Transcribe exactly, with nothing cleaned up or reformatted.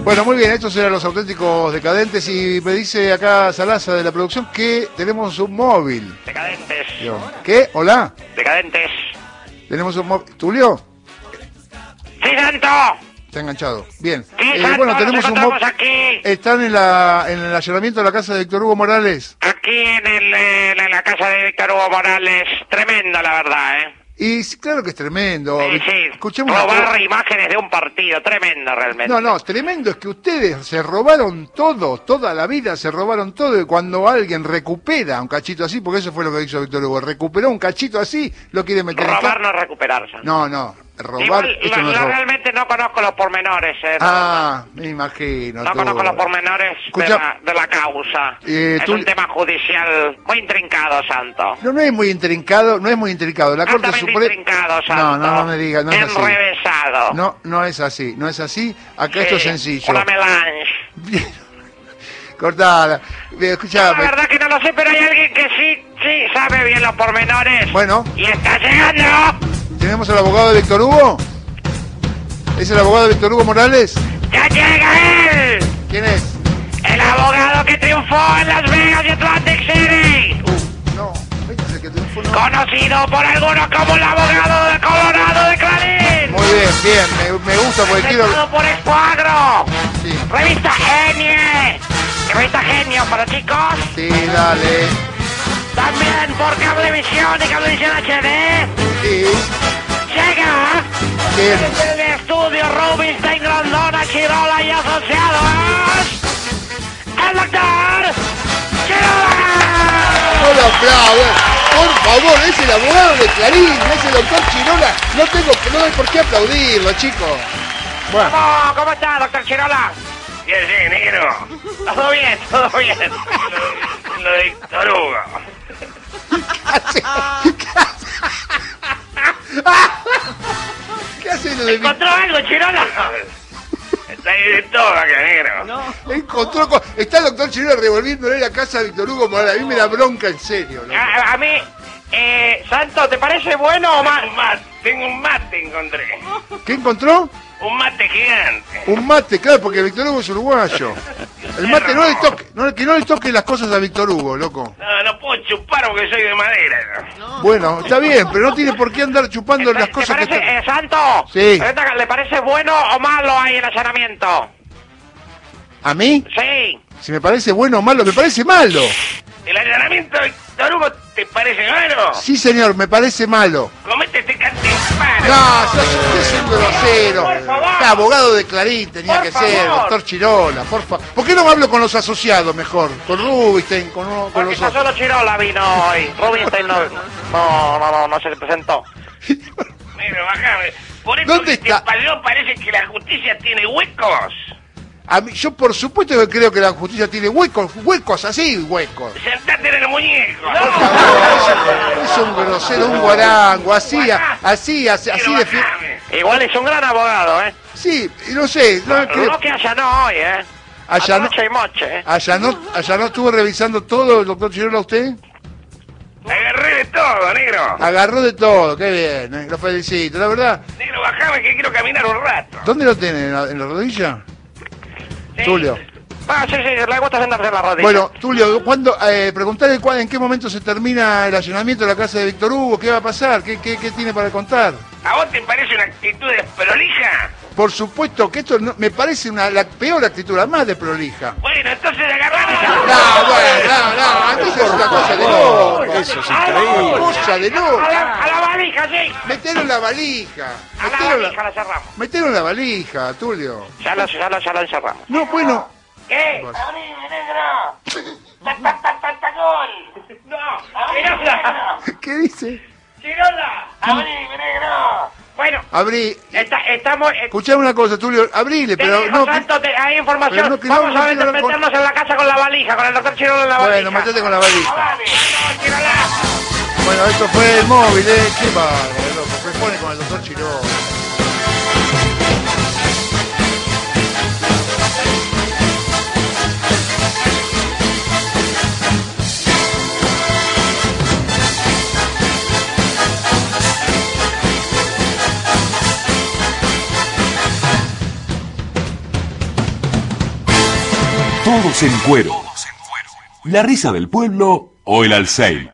Bueno, muy bien, estos eran los auténticos decadentes y me dice acá Salasa de la producción que tenemos un móvil. Decadentes. ¿Qué? ¿Hola? Decadentes. Tenemos un móvil. ¿Tulio? ¡Sí, Santo! Está enganchado. Bien. Sí, Eh, Santo, bueno, nos tenemos un encontramos móvil. aquí. Están en, la, en el allanamiento de la casa de Víctor Hugo Morales. Aquí en, el, eh, en la casa de Víctor Hugo Morales. Tremendo, la verdad, ¿eh? Y sí, claro que es tremendo. Sí, sí. Escuchemos una Robar cosa. imágenes de un partido. Tremendo, realmente. No, no, tremendo es que ustedes se robaron todo, toda la vida se robaron todo y cuando alguien recupera un cachito así, porque eso fue lo que hizo Víctor Hugo, recuperó un cachito así, lo quiere meter en Robar ca- no es recuperarse. No, no, robar, Igual, esto la- no es la- robar. realmente no conozco los pormenores, ¿eh? Ah, me imagino. No tú. conozco los pormenores de Escucha- la, de la causa. Eh, es tú- un tema judicial muy intrincado, Santo. No, no es muy intrincado, no es muy intrincado. La Corte Altamente Suprema... intrincado, Santo. No, no, no me digas, no es así. Enrevesado. No, no es así, no es así. Acá Sí, esto es sencillo. Una melange. Bien. Cortala. Bien, La escuchame. verdad que no lo sé, pero hay alguien que sí, sí sabe bien los pormenores. Bueno. Y está llegando. ¿Tenemos al abogado de Víctor Hugo? ¿Es el abogado de Víctor Hugo Morales? ¡Ya llega él! ¿Quién es? El abogado que triunfó en Las Vegas y Atlantic City. Uh, no, este es el que triunfó, no. Conocido por algunos como el abogado de Colorado de Clarín. Muy bien, bien, me, me gusta porque quiero... Presentado por Expoagro. Sí, Revista Genie. Revista Genio para chicos. sí, dale. También por Cablevisión y Cablevisión H D. Sí, Llega ¿quién? desde el estudio Rubinstein, Grandona, Chirola y Asociados. El doctor Chirola. Hola, bravo. Por favor, es el abogado de Clarín, es el doctor Chirola. No tengo, no hay por qué aplaudirlo, chicos. Bueno, ¿Cómo, ¿Cómo está, doctor Chirola? ¿Qué haces, negro? Todo bien, todo bien. Lo, lo de Víctor Hugo. ¿qué hace lo de mi... ¿Encontró algo, Chirola? Está ahí de todo acá, negro. No. Encontró co- Está el doctor Chirola revolviéndole la casa a Víctor Hugo Morales. A mí me da bronca en serio. loco. A, a mí, eh, Santo, ¿te parece bueno o Tengo mal? un mate, tengo un mate, encontré. ¿Qué encontró? Un mate gigante. Un mate, claro, porque Víctor Hugo es uruguayo. El mate no le toque, no, que no le toque las cosas a Víctor Hugo, loco. No, no puedo chupar porque soy de madera. yo. Bueno, está bien, pero no tiene por qué andar chupando las ¿Te cosas que parece, están... eh, Santo? Sí. Ahorita, ¿le parece bueno o malo ahí el allanamiento? ¿A mí? Sí. Si me parece bueno o malo, me parece malo. ¿El allanamiento de Víctor Hugo te parece malo? Sí, señor, me parece malo. Comete este cante en paro. No, sos, usted es un grosero. Por favor. Este abogado de Clarín tenía Por que ser, favor. doctor Chirola, por favor. ¿Por qué no me hablo con los asociados mejor? Con Rubinstein, con, uno- con Porque los ya otros. solo Chirola vino hoy. Rubinstein no, no, no, no, no se presentó. Negro, bajame. Por eso ¿Dónde que está? te parió parece que la justicia tiene huecos. A mí, yo por supuesto que creo que la justicia tiene huecos, huecos así, huecos. Sentate en el muñeco. Por favor, es un grosero, un guarango, así, a- así, así, así de... fi- Igual es un gran abogado, ¿eh? Sí, no sé, no, Pero creo- no que allanó hoy, ¿eh? Allanó- Anoche y moche, ¿eh? allá no, allá no estuvo revisando todo el doctor Chirola usted. Agarré de todo, negro. Agarró de todo, qué bien, eh, lo felicito, la verdad. Negro, bajame que quiero caminar un rato. ¿Dónde lo tiene? ¿En la, en la rodilla? Sí. Tulio. Ah, sí, sí, le gusta sentarse en la rodilla. Bueno, Tulio, ¿cuándo, eh, preguntarle cuál- en qué momento se termina el allanamiento de la casa de Víctor Hugo, qué va a pasar, qué, qué, qué tiene para contar. ¿A vos te parece una actitud desprolija? Por supuesto que esto no- me parece una, la peor actitud, la más de prolija. Bueno, entonces agarrame. No, bueno, no, no, entonces es una cosa de loco. Eso es increíble. Cosa de loco. A la, a la valija, sí. Metelo en la valija. A la Metelo en valija la, la cerramos. metelo en la valija, Tulio. Ya lo, ya lo, ya lo encerramos. No, bueno. ¿Qué? Bueno. Abrime, negro. ¡Tac, tac, tac, tac, tac, gol! No, Chirola. ¿Qué dice? Chirola. ¡Abrime, negro! Bueno, Abrí. está, estamos... eh, Escuchame una cosa, Tulio, abrile, te pero dejo, no. que- Santo, te- hay información. pero no, que no, Vamos no a quiero hablar con- meternos en la casa con la valija, con el doctor Chirola en la valija. Bueno, metete con la valija. ¡Vale! No, Chirola. Bueno, esto fue el móvil, ¿eh? Qué bárbaro, loco. Se pone con el doctor Chirola. Todos en cuero. La risa del pueblo o el Alsei.